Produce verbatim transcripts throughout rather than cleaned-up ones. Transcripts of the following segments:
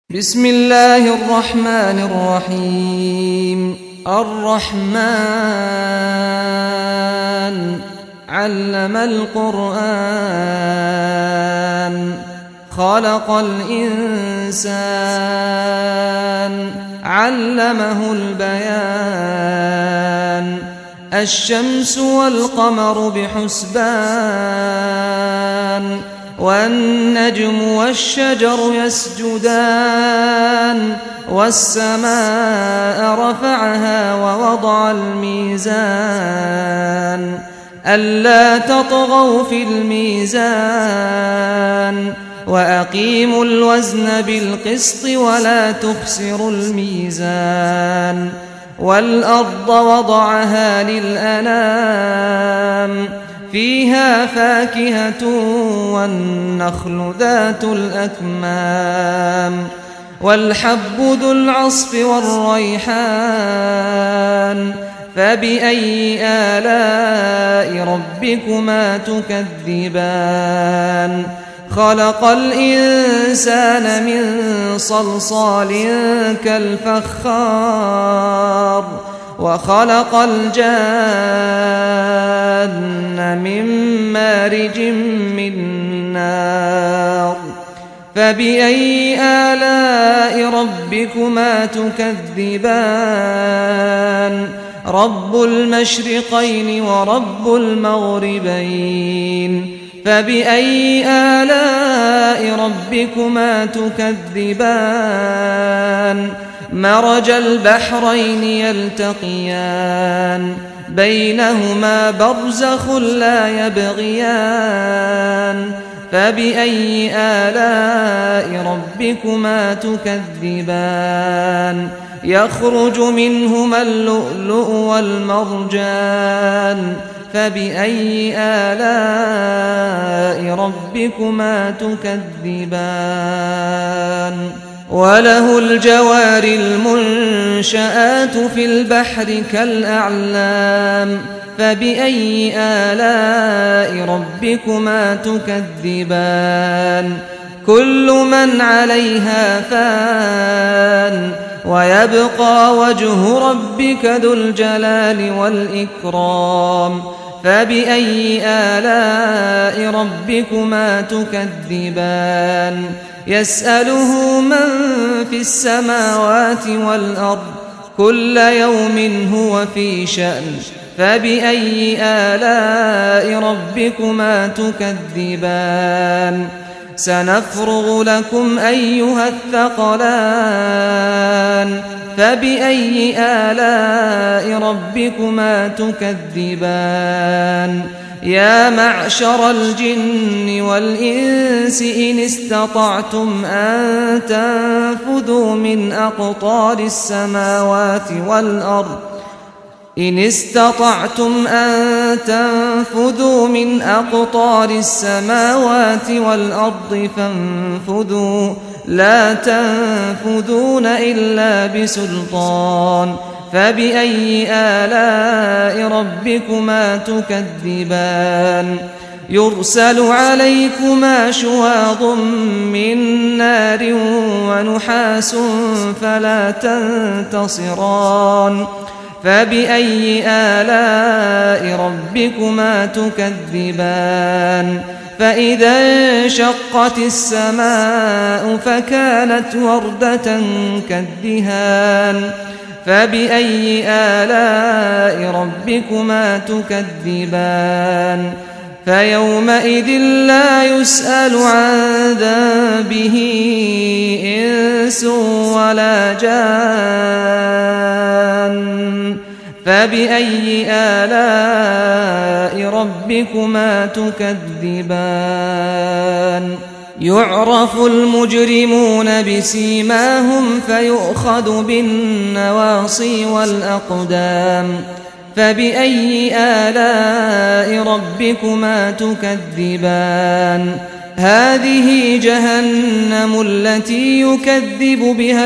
بسم الله الرحمن الرحيم الرحمن علم القرآن خلق الإنسان علمه البيان الشمس والقمر بحسبان والنجم والشجر يسجدان والسماء رفعها ووضع الميزان ألا تطغوا في الميزان وأقيموا الوزن بالقسط ولا تخسروا الميزان والأرض وضعها للأنام فيها فاكهة والنخل ذات الأكمام والحب ذو العصف والريحان فبأي آلاء ربكما تكذبان خلق الإنسان من صلصال كالفخار وخلق الجان من مارج من نار فبأي آلاء ربكما تكذبان رب المشرقين ورب المغربين فبأي آلاء ربكما تكذبان مرج البحرين يلتقيان بينهما برزخ لا يبغيان فبأي آلاء ربكما تكذبان يخرج منهما اللؤلؤ والمرجان فبأي آلاء ربكما تكذبان وله الجوار المنشآت في البحر كالأعلام فبأي آلاء ربكما تكذبان كل من عليها فان ويبقى وجه ربك ذو الجلال والإكرام فبأي آلاء ربكما تكذبان يسأله من في السماوات والأرض كل يوم هو في شأن فبأي آلاء ربكما تكذبان سنفرغ لكم أيها الثقلان فبأي آلاء ربكما تكذبان يا معشر الجن والإنس إن استطعتم أن تنفذوا من أقطار السماوات والأرض إن استطعتم أن تنفذوا من أقطار السماوات والأرض فانفذوا لا تنفذون إلا بسلطان فبأي آلاء ربكما تكذبان يرسل عليكما شواظ من نار ونحاس فلا تنتصران فبأي آلاء ربكما تكذبان فإذا انشقت السماء فكانت وردة كالدهان فبأي آلاء ربكما تكذبان فيومئذ لا يسأل عن ذنبه إنس ولا جان فبأي آلاء ربكما تكذبان يعرف المجرمون بسيماهم فيؤخذ بالنواصي والأقدام فبأي آلاء ربكما تكذبان هذه جهنم التي يكذب بها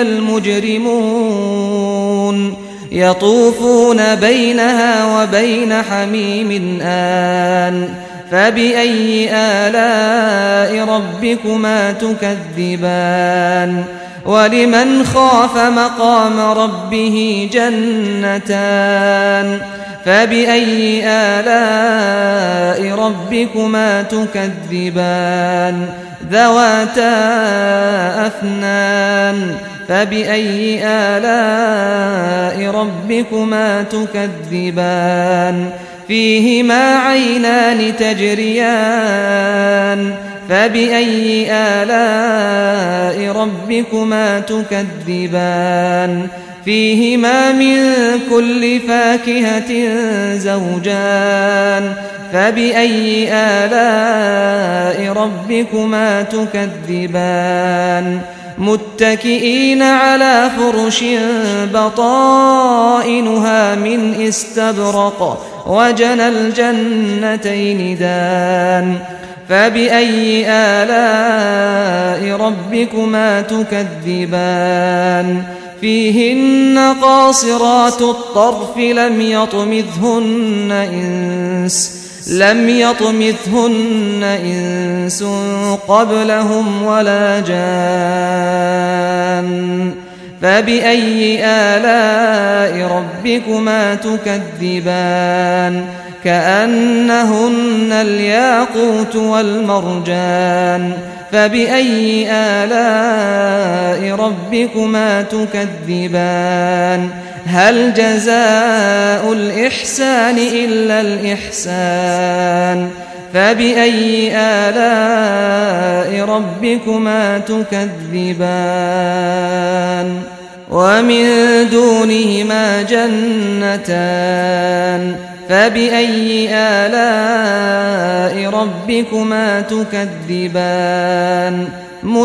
المجرمون يطوفون بينها وبين حميم آن فبأي آلاء ربكما تكذبان ولمن خاف مقام ربه جنتان فبأي آلاء ربكما تكذبان ذواتا أفنان فبأي آلاء ربكما تكذبان فيهما عينان تجريان فبأي آلاء ربكما تكذبان فيهما من كل فاكهة زوجان فبأي آلاء ربكما تكذبان متكئين على فرش بطائنها من استبرق وجنى الجنتين دان فبأي آلاء ربكما تكذبان فيهن قاصرات الطرف لم يطمثهن إنس لم يطمثهن إنس قبلهم ولا جان فبأي آلاء ربكما تكذبان كأنهن الياقوت والمرجان فبأي آلاء ربكما تكذبان هل جزاء الإحسان إلا الإحسان فبأي آلاء ربكما تكذبان ومن دونهما جنتان فبأي آلاء ربكما تكذبان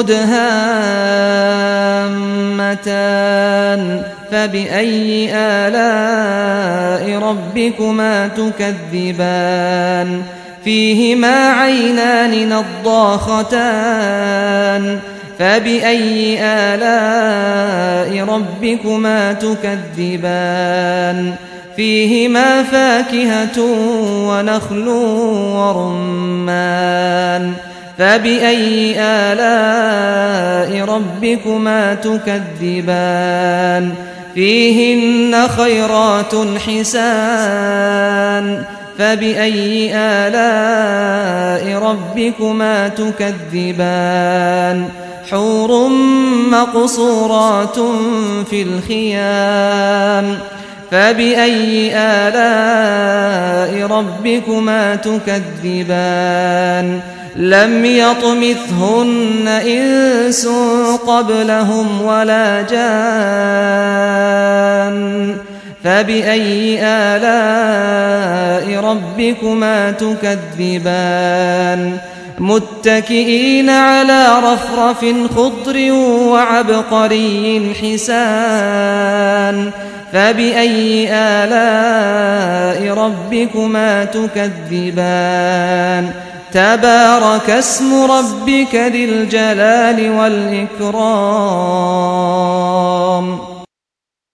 مدهامتان فبأي آلاء ربكما تكذبان فيهما عينان نضاختان فبأي آلاء ربكما تكذبان فيهما فاكهة ونخل ورمان فبأي آلاء ربكما تكذبان فيهن خيرات حسان فبأي آلاء ربكما تكذبان حور مقصورات في الخيام فبأي آلاء ربكما تكذبان لم يطمثهن إنس قبلهم ولا جان فبأي آلاء ربكما تكذبان متكئين على رفرف خضر وعبقري حسان فبأي آلاء ربكما تكذبان تبارك اسم ربك ذي الجلال والإكرام